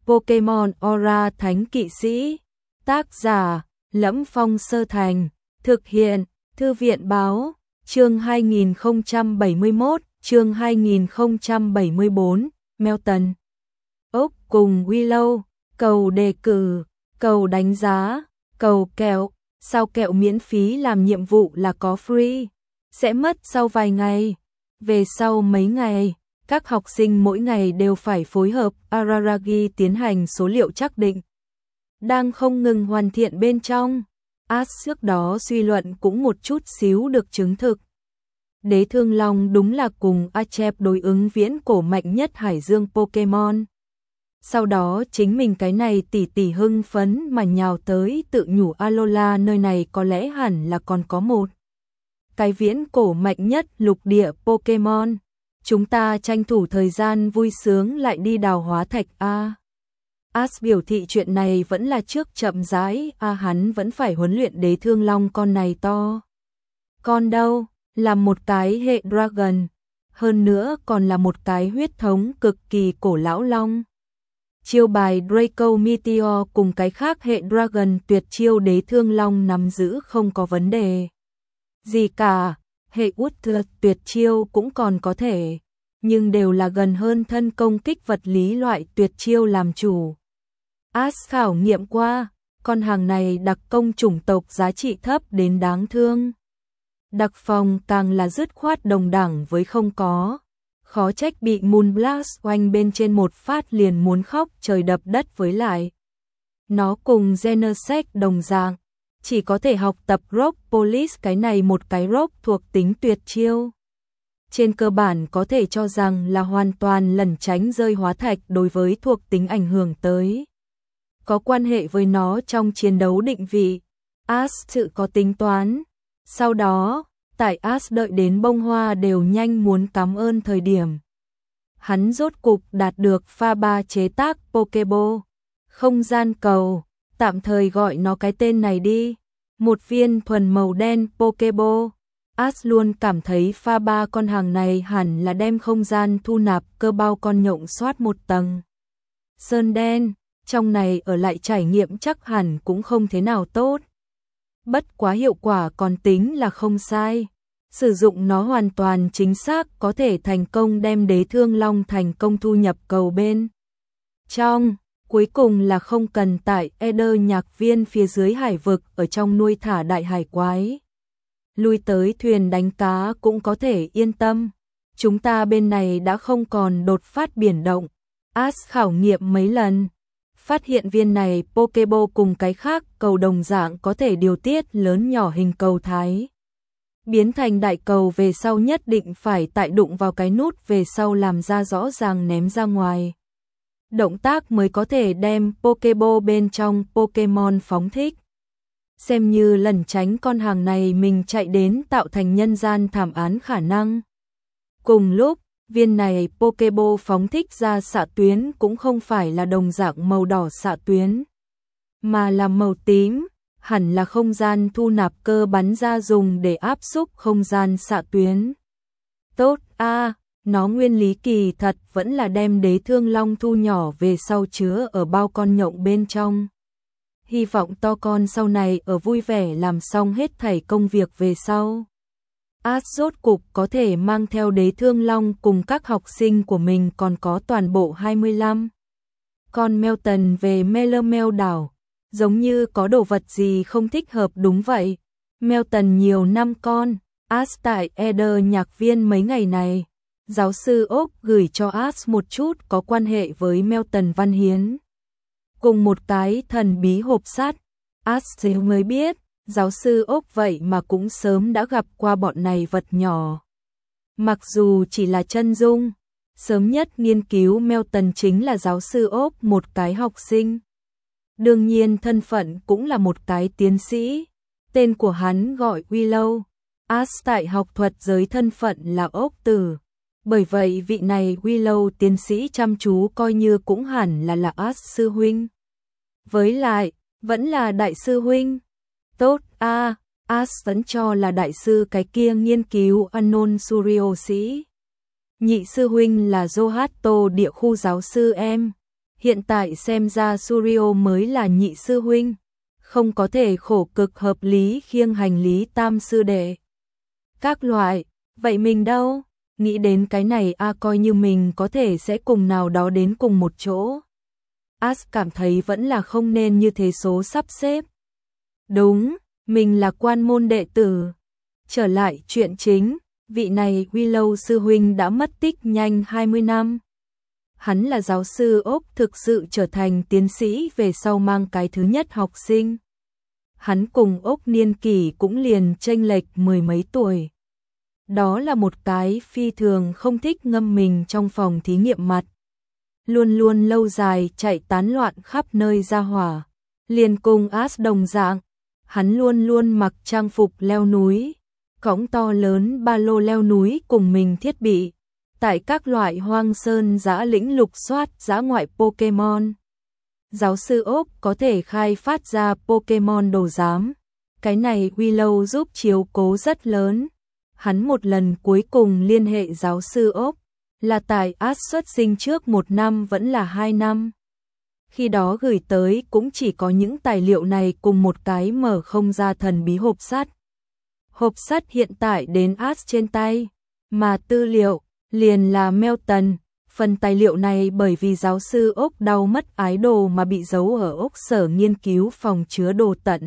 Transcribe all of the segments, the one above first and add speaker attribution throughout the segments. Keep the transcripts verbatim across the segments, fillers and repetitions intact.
Speaker 1: Pokemon Aura Thánh Kỵ Sĩ. Tác giả: Lẫm Phong Sơ Thành. Thực hiện: Thư viện Báo. Chương hai nghìn không trăm bảy mươi mốt, chương hai nghìn không trăm bảy mươi bốn, Melton. Ốc cùng Willow, cầu đề cử, cầu đánh giá, cầu kẹo, sao kẹo miễn phí làm nhiệm vụ là có free, sẽ mất sau vài ngày. Về sau mấy ngày, các học sinh mỗi ngày đều phải phối hợp Araragi tiến hành số liệu xác định. Đang không ngừng hoàn thiện bên trong. Ash trước đó suy luận cũng một chút xíu được chứng thực. Đế Thương Long đúng là cùng Achep đối ứng viễn cổ mạnh nhất hải dương Pokemon. Sau đó chính mình cái này tỉ tỉ hưng phấn mà nhào tới tự nhủ Alola, nơi này có lẽ hẳn là còn có một cái viễn cổ mạnh nhất lục địa Pokemon. Chúng ta tranh thủ thời gian vui sướng lại đi đào hóa thạch a. Ash biểu thị chuyện này vẫn là trước chậm rãi, a à, hắn vẫn phải huấn luyện Đế Thương Long con này to. Con đâu, là một cái hệ Dragon, hơn nữa còn là một cái huyết thống cực kỳ cổ lão long. Chiêu bài Draco Meteor cùng cái khác hệ Dragon tuyệt chiêu Đế Thương Long nắm giữ không có vấn đề gì cả. Hệ Ultra tuyệt chiêu cũng còn có thể, nhưng đều là gần hơn thân công kích vật lý loại tuyệt chiêu làm chủ. Ash khảo nghiệm qua, con hàng này đặc công chủng tộc giá trị thấp đến đáng thương. Đặc phòng càng là dứt khoát đồng đẳng với không có. Khó trách bị Moonblast oanh bên trên một phát liền muốn khóc trời đập đất. Với lại nó cùng Genesect đồng dạng, chỉ có thể học tập Rock Police, cái này một cái rock thuộc tính tuyệt chiêu. Trên cơ bản có thể cho rằng là hoàn toàn lẩn tránh rơi hóa thạch đối với thuộc tính ảnh hưởng tới. Có quan hệ với nó trong chiến đấu định vị. Ash tự có tính toán. Sau đó, tại Ash đợi đến bông hoa đều nhanh muốn cảm ơn thời điểm, hắn rốt cục đạt được pha ba chế tác Pokeball. Không gian cầu, tạm thời gọi nó cái tên này đi. Một viên thuần màu đen Pokeball. Ash luôn cảm thấy pha ba con hàng này hẳn là đem không gian thu nạp cơ bao con nhộng soát một tầng sơn đen, trong này ở lại trải nghiệm chắc hẳn cũng không thế nào tốt. Bất quá hiệu quả còn tính là không sai. Sử dụng nó hoàn toàn chính xác có thể thành công đem Đế Thương Long thành công thu nhập cầu bên trong. Cuối cùng là không cần tại Eder nhạc viên phía dưới hải vực ở trong nuôi thả đại hải quái. Lui tới thuyền đánh cá cũng có thể yên tâm. Chúng ta bên này đã không còn đột phát biển động. Ash khảo nghiệm mấy lần, phát hiện viên này Pokeball cùng cái khác cầu đồng dạng có thể điều tiết lớn nhỏ hình cầu thái. Biến thành đại cầu về sau nhất định phải tại đụng vào cái nút về sau làm ra rõ ràng ném ra ngoài. Động tác mới có thể đem Pokeball bên trong Pokemon phóng thích. Xem như lẩn tránh con hàng này mình chạy đến tạo thành nhân gian thảm án khả năng. Cùng lúc, viên này Pokeball phóng thích ra xạ tuyến cũng không phải là đồng dạng màu đỏ xạ tuyến, mà là màu tím, hẳn là không gian thu nạp cơ bắn ra dùng để áp xúc không gian xạ tuyến. Tốt a, à, nó nguyên lý kỳ thật vẫn là đem Đế Thương Long thu nhỏ về sau chứa ở bao con nhộng bên trong. Hy vọng to con sau này ở vui vẻ làm xong hết thảy công việc về sau, Ash rốt cục có thể mang theo Đế Thương Long cùng các học sinh của mình còn có toàn bộ hai mươi lăm con Melton về Melemel đảo. Giống như có đồ vật gì không thích hợp đúng vậy. Melton nhiều năm con. Ash tại Eder nhạc viên mấy ngày này, giáo sư Oak gửi cho Ash một chút có quan hệ với Melton văn hiến, cùng một cái thần bí hộp sắt. Ash mới biết, giáo sư Oak vậy mà cũng sớm đã gặp qua bọn này vật nhỏ. Mặc dù chỉ là chân dung, sớm nhất nghiên cứu Melton chính là giáo sư Oak một cái học sinh. Đương nhiên thân phận cũng là một cái tiến sĩ. Tên của hắn gọi Willow. Ash tại học thuật giới thân phận là Oak tử. Bởi vậy vị này Willow tiến sĩ chăm chú coi như cũng hẳn là là Ash sư huynh. Với lại, vẫn là đại sư huynh. Tốt a, à, Ash vẫn cho là đại sư cái kia nghiên cứu Anon Suryo sĩ. Nhị sư huynh là Zohato địa khu giáo sư em. Hiện tại xem ra Suryo mới là nhị sư huynh, không có thể khổ cực hợp lý khiêng hành lý tam sư đệ. Các loại, vậy mình đâu? Nghĩ đến cái này a coi như mình có thể sẽ cùng nào đó đến cùng một chỗ. As cảm thấy vẫn là không nên như thế số sắp xếp. Đúng, mình là quan môn đệ tử. Trở lại chuyện chính, vị này Willow sư huynh đã mất tích nhanh hai mươi năm. Hắn là giáo sư ốc thực sự trở thành tiến sĩ về sau mang cái thứ nhất học sinh. Hắn cùng ốc niên kỷ cũng liền chênh lệch mười mấy tuổi. Đó là một cái phi thường không thích ngâm mình trong phòng thí nghiệm mặt. Luôn luôn lâu dài chạy tán loạn khắp nơi ra hỏa. Liền cùng As đồng dạng, hắn luôn luôn mặc trang phục leo núi, cõng to lớn ba lô leo núi cùng mình thiết bị. Tại các loại hoang sơn dã lĩnh lục soát dã ngoại Pokemon. Giáo sư ốc có thể khai phát ra Pokemon đồ giám. Cái này Willow giúp chiếu cố rất lớn. Hắn một lần cuối cùng liên hệ giáo sư ốc là tại As xuất sinh trước một năm vẫn là hai năm. Khi đó gửi tới cũng chỉ có những tài liệu này cùng một cái mở không ra thần bí hộp sắt. Hộp sắt hiện tại đến As trên tay, mà tư liệu liền là Melton. Phần tài liệu này bởi vì giáo sư ốc đau mất ái đồ mà bị giấu ở ốc sở nghiên cứu phòng chứa đồ tận.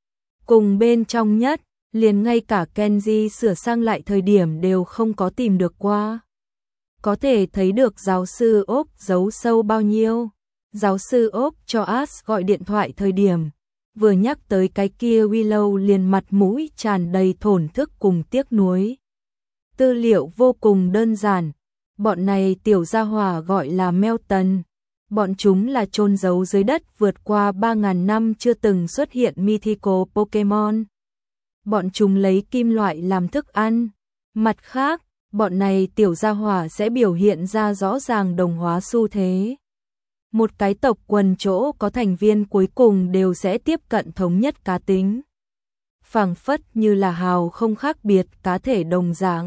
Speaker 1: Cùng bên trong nhất, liền ngay cả Kenji sửa sang lại thời điểm đều không có tìm được qua. Có thể thấy được giáo sư ốc giấu sâu bao nhiêu. Giáo sư ốc cho As gọi điện thoại thời điểm, vừa nhắc tới cái kia Willow liền mặt mũi tràn đầy thổn thức cùng tiếc nuối. Tư liệu vô cùng đơn giản. Bọn này tiểu gia hỏa gọi là Melton. Bọn chúng là chôn giấu dưới đất vượt qua ba ngàn năm chưa từng xuất hiện mythical Pokemon. Bọn chúng lấy kim loại làm thức ăn. Mặt khác, bọn này tiểu gia hỏa sẽ biểu hiện ra rõ ràng đồng hóa xu thế. Một cái tộc quần chỗ có thành viên cuối cùng đều sẽ tiếp cận thống nhất cá tính. Phảng phất như là hào không khác biệt cá thể đồng dạng.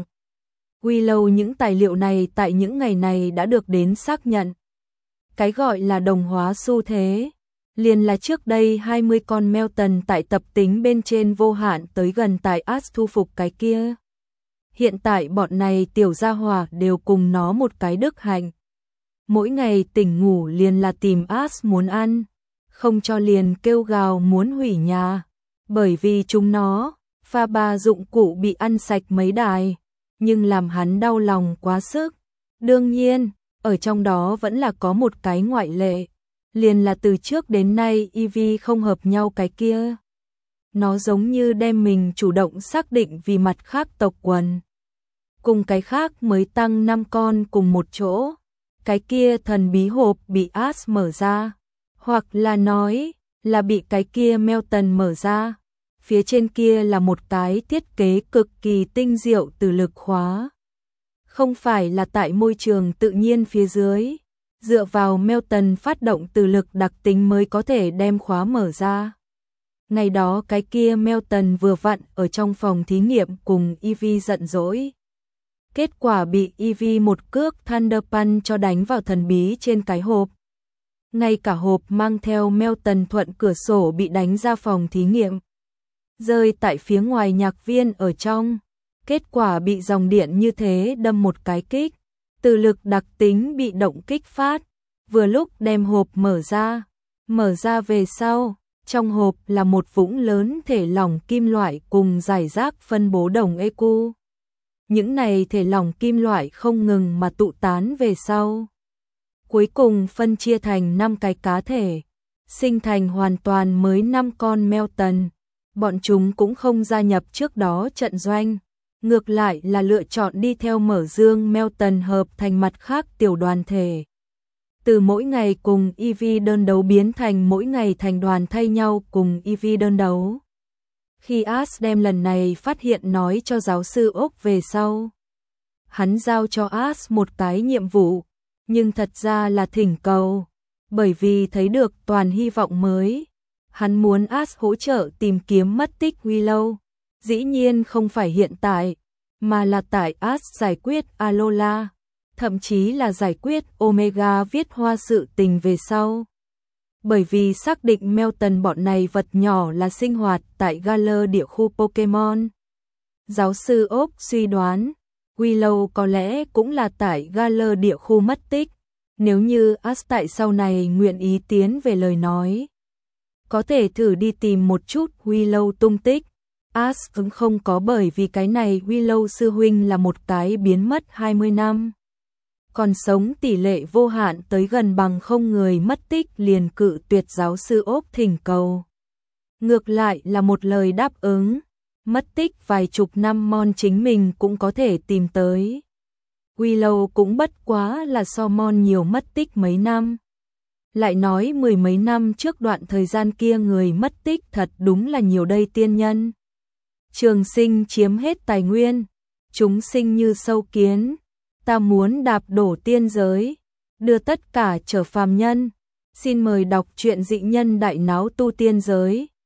Speaker 1: Willow những tài liệu này tại những ngày này đã được đến xác nhận. Cái gọi là đồng hóa xu thế, liền là trước đây hai mươi con Melton tại tập tính bên trên vô hạn tới gần tại As thu phục cái kia. Hiện tại bọn này tiểu gia hỏa đều cùng nó một cái đức hạnh. Mỗi ngày tỉnh ngủ liền là tìm As muốn ăn, không cho liền kêu gào muốn hủy nhà. Bởi vì chúng nó, pha ba dụng cụ bị ăn sạch mấy đài. Nhưng làm hắn đau lòng quá sức. Đương nhiên, ở trong đó vẫn là có một cái ngoại lệ, liền là từ trước đến nay Eevee không hợp nhau cái kia. Nó giống như đem mình chủ động xác định vì mặt khác tộc quần. Cùng cái khác mới tăng năm con cùng một chỗ. Cái kia thần bí hộp bị As mở ra, hoặc là nói là bị cái kia Melton mở ra. Phía trên kia là một cái thiết kế cực kỳ tinh diệu từ lực khóa. Không phải là tại môi trường tự nhiên phía dưới, dựa vào Melton phát động từ lực đặc tính mới có thể đem khóa mở ra. Ngày đó cái kia Melton vừa vặn ở trong phòng thí nghiệm cùng Eevee giận dỗi. Kết quả bị Eevee một cước Thunder Punch cho đánh vào thần bí trên cái hộp. Ngay cả hộp mang theo Melton thuận cửa sổ bị đánh ra phòng thí nghiệm. Rơi tại phía ngoài nhạc viên ở trong. Kết quả bị dòng điện như thế đâm một cái kích. Từ lực đặc tính bị động kích phát. Vừa lúc đem hộp mở ra. Mở ra về sau, trong hộp là một vũng lớn thể lỏng kim loại cùng giải rác phân bố đồng e quy. Những này thể lỏng kim loại không ngừng mà tụ tán về sau. Cuối cùng phân chia thành năm cái cá thể. Sinh thành hoàn toàn mới năm con Melton. Bọn chúng cũng không gia nhập trước đó trận doanh. Ngược lại là lựa chọn đi theo mở dương Melton hợp thành mặt khác tiểu đoàn thể. Từ mỗi ngày cùng Eevee đơn đấu biến thành mỗi ngày thành đoàn thay nhau cùng Eevee đơn đấu. Khi As đem lần này phát hiện nói cho giáo sư ốc về sau, hắn giao cho As một cái nhiệm vụ, nhưng thật ra là thỉnh cầu, bởi vì thấy được toàn hy vọng mới. Hắn muốn As hỗ trợ tìm kiếm mất tích Willow, dĩ nhiên không phải hiện tại, mà là tại As giải quyết Alola. thậm chí là giải quyết Omega viết hoa sự tình về sau. Bởi vì xác định Melton bọn này vật nhỏ là sinh hoạt tại Galar địa khu Pokemon. Giáo sư Oak suy đoán, Willow có lẽ cũng là tại Galar địa khu mất tích, nếu như Ash tại sau này nguyện ý tiến về lời nói. Có thể thử đi tìm một chút Willow tung tích. Ash ứng không có, bởi vì cái này Willow sư huynh là một cái biến mất hai mươi năm. Còn sống tỷ lệ vô hạn tới gần bằng không người mất tích liền cự tuyệt giáo sư Ốc thỉnh cầu. Ngược lại là một lời đáp ứng, mất tích vài chục năm Mon chính mình cũng có thể tìm tới. Willow cũng bất quá là so Mon nhiều mất tích mấy năm. Lại nói mười mấy năm trước đoạn thời gian kia người mất tích thật đúng là nhiều đây tiên nhân. Trường sinh chiếm hết tài nguyên, chúng sinh như sâu kiến. Ta muốn đạp đổ tiên giới, đưa tất cả trở phàm nhân. Xin mời đọc truyện Dị Nhân Đại Náo Tu Tiên Giới.